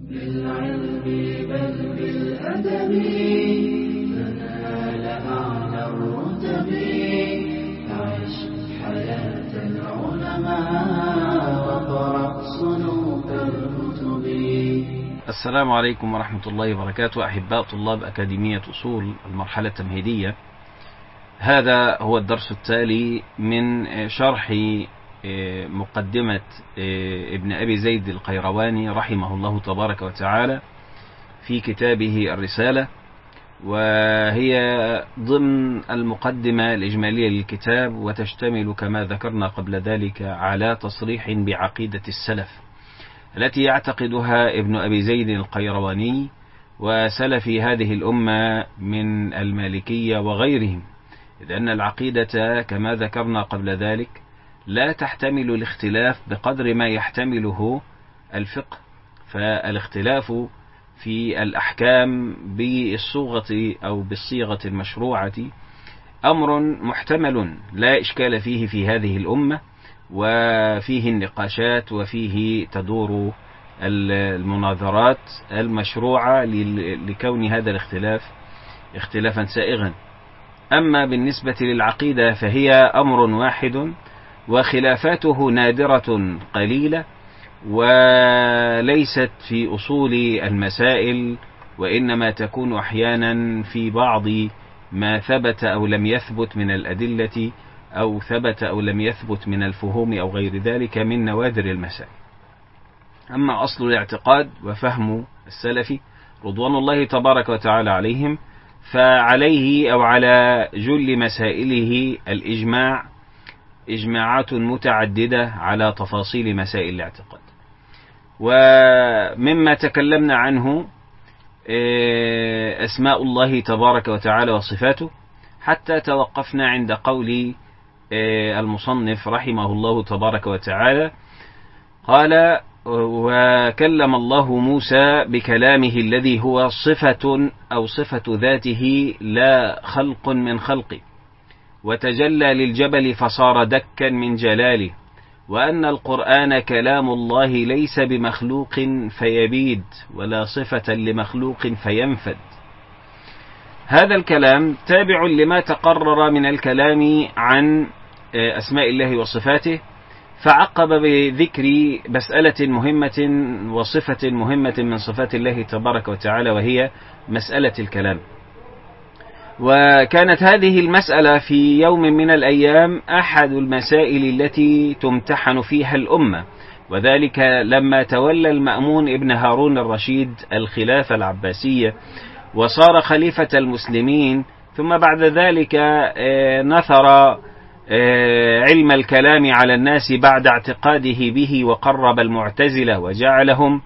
بالعلم بل بالأدب تنال أعلى الرتب. عش حياة العلماء وقرأ صنوف الكتب. السلام عليكم ورحمة الله وبركاته. أحباء طلاب أكاديمية أصول المرحلة التمهيدية، هذا هو الدرس التالي من شرح مقدمة ابن أبي زيد القيرواني رحمه الله تبارك وتعالى في كتابه الرسالة، وهي ضمن المقدمة الإجمالية للكتاب، وتشتمل كما ذكرنا قبل ذلك على تصريح بعقيدة السلف التي يعتقدها ابن أبي زيد القيرواني وسلف هذه الأمة من المالكية وغيرهم، إذ أن العقيدة كما ذكرنا قبل ذلك لا تحتمل الاختلاف بقدر ما يحتمله الفقه، فالاختلاف في الأحكام بالصيغة أو بالصيغة المشروعة أمر محتمل لا إشكال فيه في هذه الأمة، وفيه النقاشات وفيه تدور المناظرات المشروعة لكون هذا الاختلاف اختلافا سائغا. أما بالنسبة للعقيدة فهي أمر واحد، وخلافاته نادرة قليلة، وليست في أصول المسائل، وإنما تكون أحيانا في بعض ما ثبت أو لم يثبت من الأدلة، أو ثبت أو لم يثبت من الفهوم أو غير ذلك من نوادر المسائل. أما أصل الاعتقاد وفهم السلف رضوان الله تبارك وتعالى عليهم، فعليه أو على جل مسائله الإجماع، إجماعات متعددة على تفاصيل مسائل الاعتقاد. ومما تكلمنا عنه أسماء الله تبارك وتعالى وصفاته، حتى توقفنا عند قول المصنف رحمه الله تبارك وتعالى قال: وكلم الله موسى بكلامه الذي هو صفة أو صفة ذاته لا خلق من خلقه، وتجلى للجبل فصار دكا من جلاله، وأن القرآن كلام الله ليس بمخلوق فيبيد ولا صفة لمخلوق فينفد. هذا الكلام تابع لما تقرر من الكلام عن أسماء الله وصفاته، فعقب بذكر مسألة مهمة وصفة مهمة من صفات الله تبارك وتعالى، وهي مسألة الكلام. وكانت هذه المسألة في يوم من الأيام أحد المسائل التي تمتحن فيها الأمة، وذلك لما تولى المأمون ابن هارون الرشيد الخلافة العباسية وصار خليفة المسلمين، ثم بعد ذلك نثر علم الكلام على الناس بعد اعتقاده به، وقرب المعتزلة وجعلهم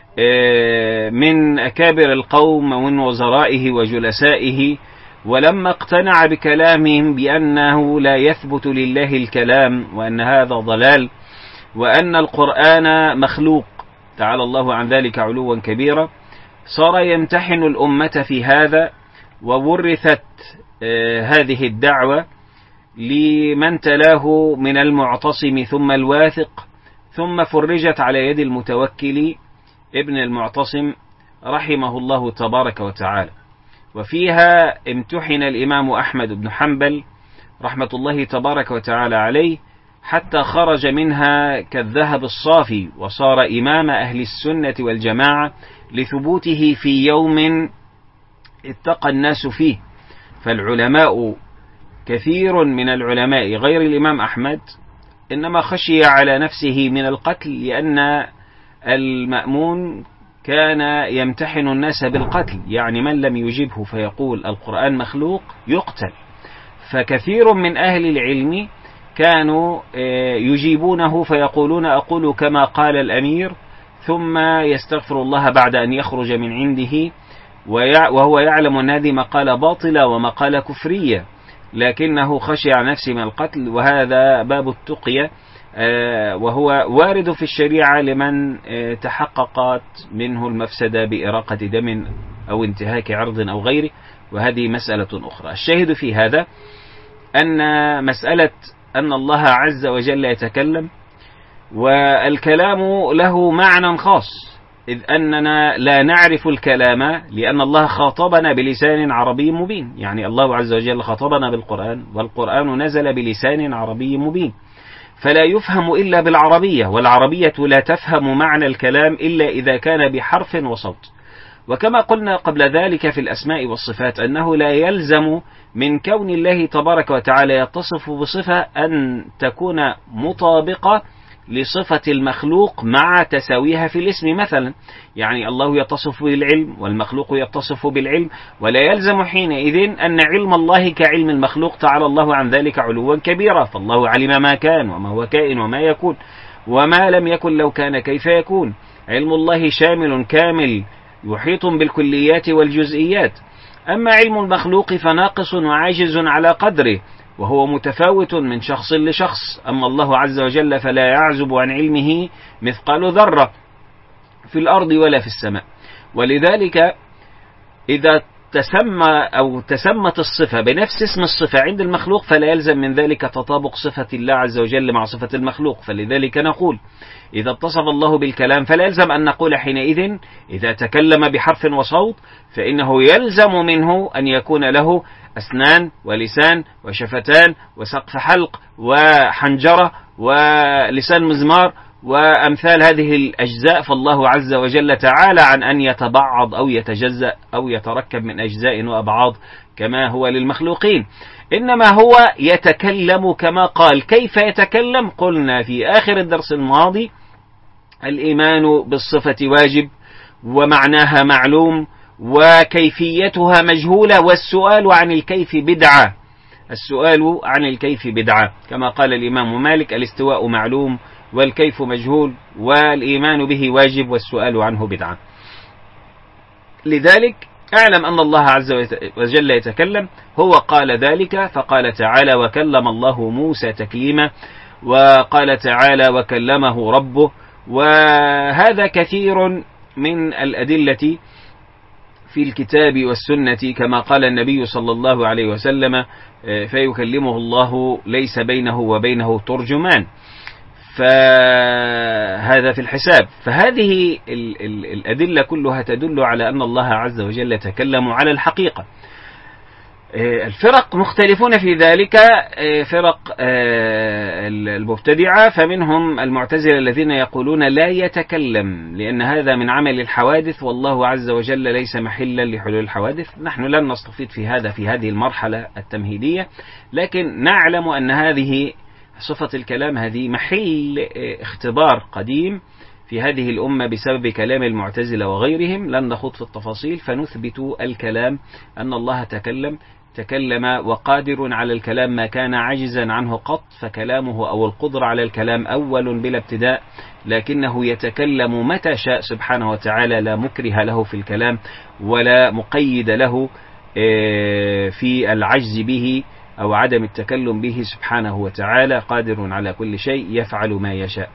من أكابر القوم ومن وزرائه وجلسائه. ولما اقتنع بكلامهم بأنه لا يثبت لله الكلام، وأن هذا ضلال، وأن القرآن مخلوق تعالى الله عن ذلك علوا كبيرا، صار يمتحن الأمة في هذا، وورثت هذه الدعوة لمن تلاه من المعتصم ثم الواثق، ثم فرجت على يد المتوكل ابن المعتصم رحمه الله تبارك وتعالى. وفيها امتحن الإمام أحمد بن حنبل رحمة الله تبارك وتعالى عليه، حتى خرج منها كالذهب الصافي، وصار إمام أهل السنة والجماعة لثبوته في يوم اتقى الناس فيه. فالعلماء كثير من العلماء غير الإمام أحمد إنما خشي على نفسه من القتل، لأن المأمون كان يمتحن الناس بالقتل، يعني من لم يجبه فيقول القرآن مخلوق يقتل. فكثير من أهل العلم كانوا يجيبونه فيقولون أقول كما قال الأمير، ثم يستغفر الله بعد أن يخرج من عنده، وهو يعلم أن هذه مقالة باطلة ومقالة كفرية، لكنه خشي على نفسه من القتل. وهذا باب التقية، وهو وارد في الشريعة لمن تحققت منه المفسدة بإراقة دم أو انتهاك عرض أو غيره، وهذه مسألة أخرى. الشاهد في هذا أن مسألة أن الله عز وجل يتكلم، والكلام له معنى خاص، إذ أننا لا نعرف الكلام لأن الله خاطبنا بلسان عربي مبين، يعني الله عز وجل خاطبنا بالقرآن، والقرآن نزل بلسان عربي مبين، فلا يفهم إلا بالعربية، والعربية لا تفهم معنى الكلام إلا إذا كان بحرف وصوت. وكما قلنا قبل ذلك في الأسماء والصفات أنه لا يلزم من كون الله تبارك وتعالى يتصف بصفة أن تكون مطابقة لصفة المخلوق مع تساويها في الاسم مثلا، يعني الله يتصف بالعلم والمخلوق يتصف بالعلم، ولا يلزم حينئذ أن علم الله كعلم المخلوق، تعالى الله عن ذلك علوا كبيرا، فالله علم ما كان وما هو كائن وما يكون وما لم يكن لو كان كيف يكون. علم الله شامل كامل يحيط بالكليات والجزئيات، أما علم المخلوق فناقص وعاجز على قدره، وهو متفاوت من شخص لشخص. أما الله عز وجل فلا يعزب عن علمه مثقال ذرة في الأرض ولا في السماء. ولذلك إذا تسمت الصفة بنفس اسم الصفة عند المخلوق فلا يلزم من ذلك تطابق صفة الله عز وجل مع صفة المخلوق. فلذلك نقول إذا اتصف الله بالكلام فلا يلزم أن نقول حينئذ إذا تكلم بحرف وصوت فإنه يلزم منه أن يكون له أسنان ولسان وشفتان وسقف حلق وحنجرة ولسان مزمار وأمثال هذه الأجزاء. فالله عز وجل تعالى عن أن يتبعض أو يتجزأ أو يتركب من أجزاء وأبعاض كما هو للمخلوقين، إنما هو يتكلم كما قال. كيف يتكلم؟ قلنا في آخر الدرس الماضي الإيمان بالصفة واجب ومعناها معلوم وكيفيتها مجهولة، والسؤال عن الكيف بدعة. السؤال عن الكيف بدعة، كما قال الإمام مالك: الاستواء معلوم والكيف مجهول والإيمان به واجب والسؤال عنه بدعة. لذلك اعلم أن الله عز وجل يتكلم، هو قال ذلك، فقال تعالى: وكلم الله موسى تكليما، وقال تعالى: وكلمه ربه. وهذا كثير من الأدلة في الكتاب والسنة، كما قال النبي صلى الله عليه وسلم: فيكلمه الله ليس بينه وبينه ترجمان. فهذا في الحساب. فهذه الأدلة كلها تدل على أن الله عز وجل يتكلم على الحقيقة. الفرق مختلفون في ذلك، فرق المبتدعة، فمنهم المعتزلة الذين يقولون لا يتكلم لأن هذا من عمل الحوادث، والله عز وجل ليس محلا لحلول الحوادث. نحن لن نستفيض في هذه المرحلة التمهيدية، لكن نعلم أن هذه صفة الكلام هذه محل اختبار قديم في هذه الأمة بسبب كلام المعتزلة وغيرهم. لن نخوض في التفاصيل، فنثبت الكلام أن الله تكلم وقادر على الكلام ما كان عاجزا عنه قط، فكلامه أو القدرة على الكلام أول بلا ابتداء، لكنه يتكلم متى شاء سبحانه وتعالى، لا مكره له في الكلام ولا مقيد له في العجز به أو عدم التكلم به سبحانه وتعالى، قادر على كل شيء يفعل ما يشاء.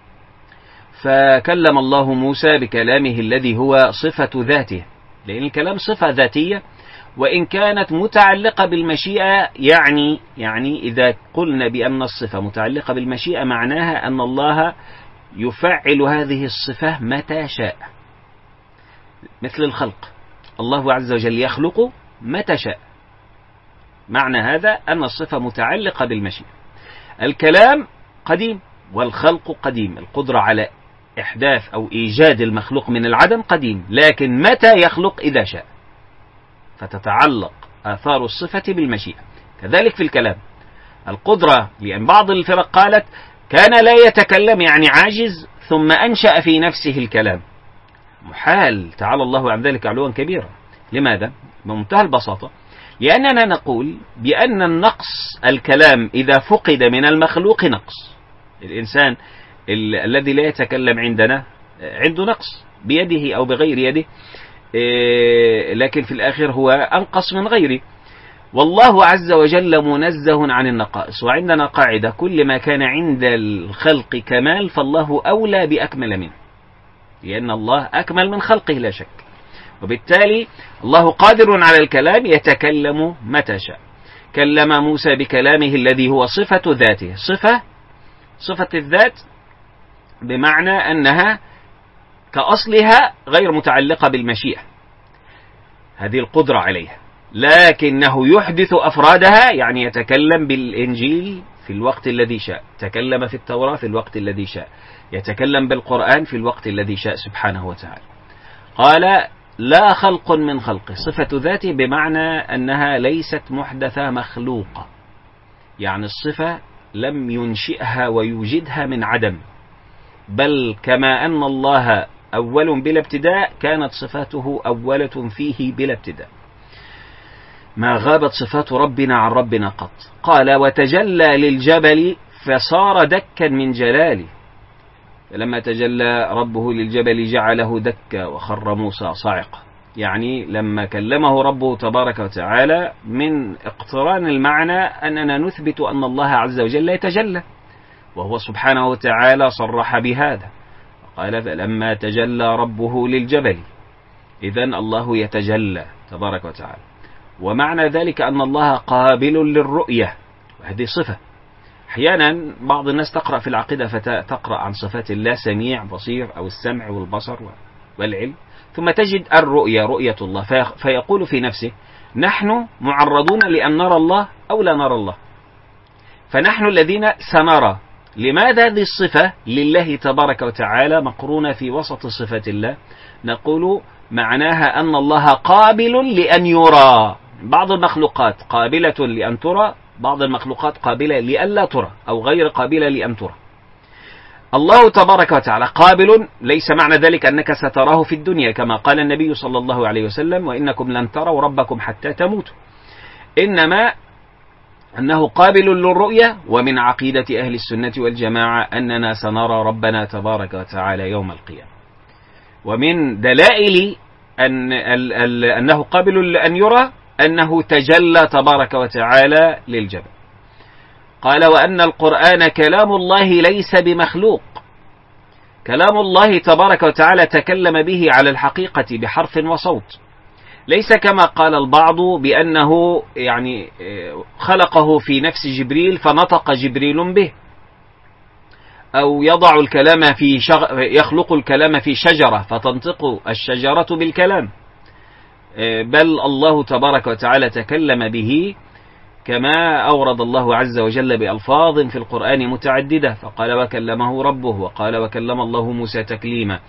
فكلم الله موسى بكلامه الذي هو صفة ذاته، لأن الكلام صفة ذاتية وإن كانت متعلقة بالمشيئة. يعني إذا قلنا بأن الصفة متعلقة بالمشيئة معناها أن الله يفعل هذه الصفة متى شاء، مثل الخلق، الله عز وجل يخلق متى شاء. معنى هذا أن الصفة متعلقة بالمشيئة. الكلام قديم والخلق قديم، القدرة على إحداث أو إيجاد المخلوق من العدم قديم، لكن متى يخلق؟ إذا شاء، فتتعلق آثار الصفة بالمشيئة. كذلك في الكلام القدرة، لأن بعض الفرق قالت كان لا يتكلم يعني عاجز ثم أنشأ في نفسه الكلام. محال، تعالى الله عن ذلك علوا كبيرا. لماذا؟ بمنتهى البساطة، لأننا نقول بأن النقص الكلام إذا فقد من المخلوق نقص. الإنسان الذي لا يتكلم عندنا عنده نقص بيده أو بغير يده، لكن في الآخر هو أنقص من غيره. والله عز وجل منزه عن النقائص، وعندنا قاعدة: كل ما كان عند الخلق كمال فالله أولى بأكمل منه، لأن الله أكمل من خلقه لا شك. وبالتالي الله قادر على الكلام، يتكلم متى شاء. كلم موسى بكلامه الذي هو صفة ذاته. صفة الذات بمعنى أنها كأصلها غير متعلقة بالمشيئة، هذه القدرة عليها، لكنه يحدث أفرادها، يعني يتكلم بالإنجيل في الوقت الذي شاء، تكلم في التوراة في الوقت الذي شاء، يتكلم بالقرآن في الوقت الذي شاء سبحانه وتعالى. قال لا خلق من خلقه، صفة ذاته بمعنى أنها ليست محدثة مخلوقة، يعني الصفة لم ينشئها ويوجدها من عدم، بل كما أن الله أول بلا ابتداء كانت صفاته أولة فيه بلا ابتداء، ما غابت صفات ربنا عن ربنا قط. قال وتجلى للجبل فصار دكا من جلاله، لما تجلى ربه للجبل جعله دكا وخر موسى صاعقا، يعني لما كلمه ربه تبارك وتعالى من اقتران المعنى أننا نثبت أن الله عز وجل يتجلى، وهو سبحانه وتعالى صرح بهذا، قال فلما تجلى ربه للجبل، إذن الله يتجلى تبارك وتعالى، ومعنى ذلك أن الله قابل للرؤية، وهذه صفة. أحيانا بعض الناس تقرأ في العقيدة فتقرأ عن صفات الله سميع بصير أو السمع والبصر والعلم، ثم تجد الرؤية رؤية الله، فيقول في نفسه نحن معرضون لأن نرى الله أو لا نرى الله، فنحن الذين سنرى. لماذا هذه الصفة لله تبارك وتعالى مقرونة في وسط صفات الله؟ نقول معناها أن الله قابل لأن يرى، بعض المخلوقات قابلة لأن ترى، بعض المخلوقات قابلة لأن لا ترى أو غير قابلة لأن ترى. الله تبارك وتعالى قابل، ليس معنى ذلك أنك ستراه في الدنيا كما قال النبي صلى الله عليه وسلم وإنكم لن تروا ربكم حتى تموتوا، إنما أنه قابل للرؤية. ومن عقيدة أهل السنة والجماعة أننا سنرى ربنا تبارك وتعالى يوم القيامة. ومن دلائل أنه قابل لأن يرى أنه تجلى تبارك وتعالى للجبل. قال وأن القرآن كلام الله ليس بمخلوق، كلام الله تبارك وتعالى تكلم به على الحقيقة بحرف وصوت، ليس كما قال البعض بأنه يعني خلقه في نفس جبريل فنطق جبريل به، أو يضع الكلام في يخلق الكلام في شجرة فتنطق الشجرة بالكلام، بل الله تبارك وتعالى تكلم به كما أورد الله عز وجل بألفاظ في القرآن متعددة، فقال وكلمه ربه، وقال وكلم الله موسى تكليما،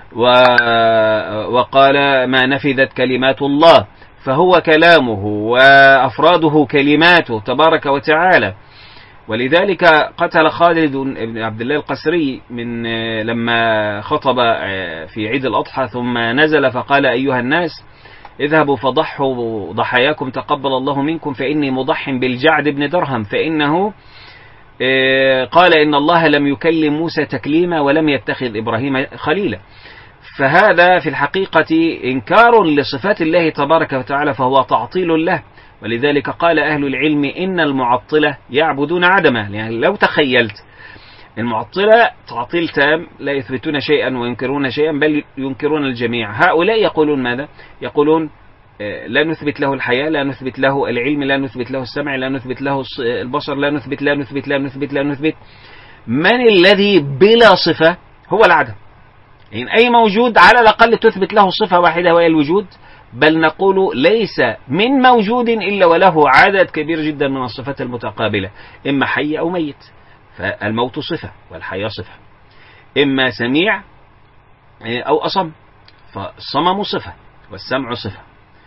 وقال ما نفذت كلمات الله، فهو كلامه وأفراده كلماته تبارك وتعالى. ولذلك قتل خالد بن عبد الله القسري من لما خطب في عيد الأضحى ثم نزل فقال أيها الناس اذهبوا فضحوا ضحاياكم تقبل الله منكم فإني مضح بالجعد بن درهم، فإنه قال إن الله لم يكلم موسى تكليما ولم يتخذ إبراهيم خليلا. فهذا في الحقيقة إنكار لصفات الله تبارك وتعالى، فهو تعطيل له. ولذلك قال أهل العلم إن المعطلة يعبدون عدمه، يعني لو تخيلت المعطلة تعطيل تام، لا يثبتون شيئا وينكرون شيئا بل ينكرون الجميع. هؤلاء يقولون ماذا؟ يقولون لا نثبت له الحياة، لا نثبت له العلم، لا نثبت له السمع، لا نثبت له البصر، لا نثبت لا نثبت لا نثبت لا نثبت. من الذي بلا صفة؟ هو العدم. يعني أي موجود على الأقل تثبت له صفة واحدة وهي الوجود، بل نقول ليس من موجود إلا وله عدد كبير جدا من الصفات المتقابلة، إما حي أو ميت، فالموت صفة والحياة صفة، إما سميع أو أصم، فالصمم صفة والسمع صفة،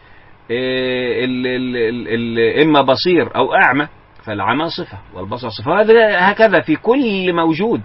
إما بصير أو أعمى، فالعمى صفة والبصر صفة. هكذا في كل موجود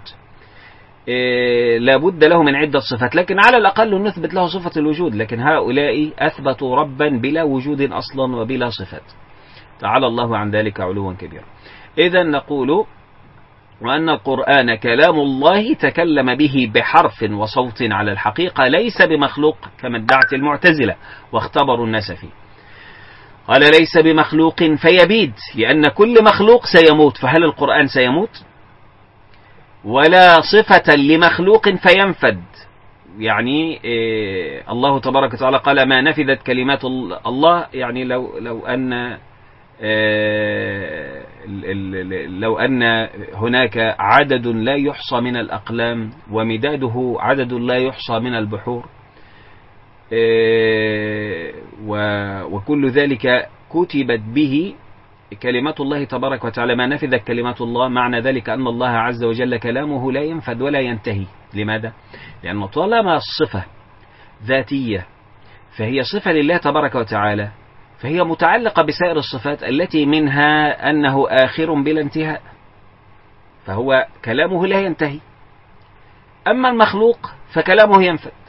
لابد له من عدة صفات، لكن على الأقل نثبت له صفة الوجود. لكن هؤلاء أثبتوا ربا بلا وجود أصلا وبلا صفات، تعالى الله عن ذلك علوا كبيرا. إذن نقول وأن القرآن كلام الله تكلم به بحرف وصوت على الحقيقة، ليس بمخلوق كما ادعت المعتزلة واختبروا الناس فيه. قال ليس بمخلوق فيبيد، لأن كل مخلوق سيموت، فهل القرآن سيموت؟ ولا صفة لمخلوق فينفد، يعني الله تبارك وتعالى قال ما نفذت كلمات الله، يعني لو أن لو أن هناك عدد لا يحصى من الأقلام ومداده عدد لا يحصى من البحور، وكل ذلك كتبت به كلمات الله تبارك وتعالى، ما نفذت كلمات الله، معنى ذلك أن الله عز وجل كلامه لا ينفذ ولا ينتهي. لماذا؟ لأن طالما الصفة ذاتية فهي صفة لله تبارك وتعالى، فهي متعلقة بسائر الصفات التي منها أنه آخر بلا انتهاء، فهو كلامه لا ينتهي. أما المخلوق فكلامه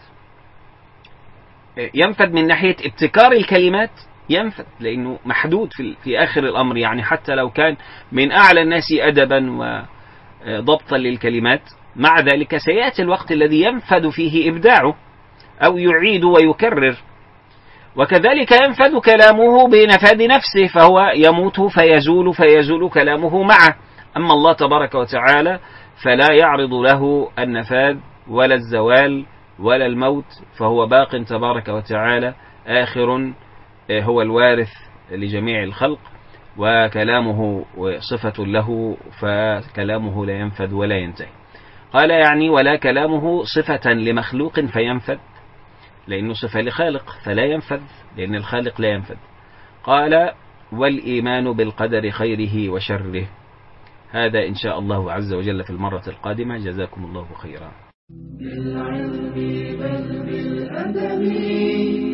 ينفذ من ناحية ابتكار الكلمات، ينفذ لأنه محدود في آخر الأمر، يعني حتى لو كان من أعلى الناس أدبا وضبطا للكلمات، مع ذلك سيأتي الوقت الذي ينفذ فيه إبداعه أو يعيد ويكرر. وكذلك ينفذ كلامه بنفاذ نفسه، فهو يموت فيزول كلامه معه. أما الله تبارك وتعالى فلا يعرض له النفاذ ولا الزوال ولا الموت، فهو باق تبارك وتعالى آخر، هو الوارث لجميع الخلق، وكلامه صفة له، فكلامه لا ينفذ ولا ينتهي. قال يعني ولا كلامه صفة لمخلوق فينفذ، لأنه صفة لخالق فلا ينفذ، لأن الخالق لا ينفذ. قال والإيمان بالقدر خيره وشره. هذا إن شاء الله عز وجل في المرة القادمة. جزاكم الله خيرا. بالعلم بل بالأدب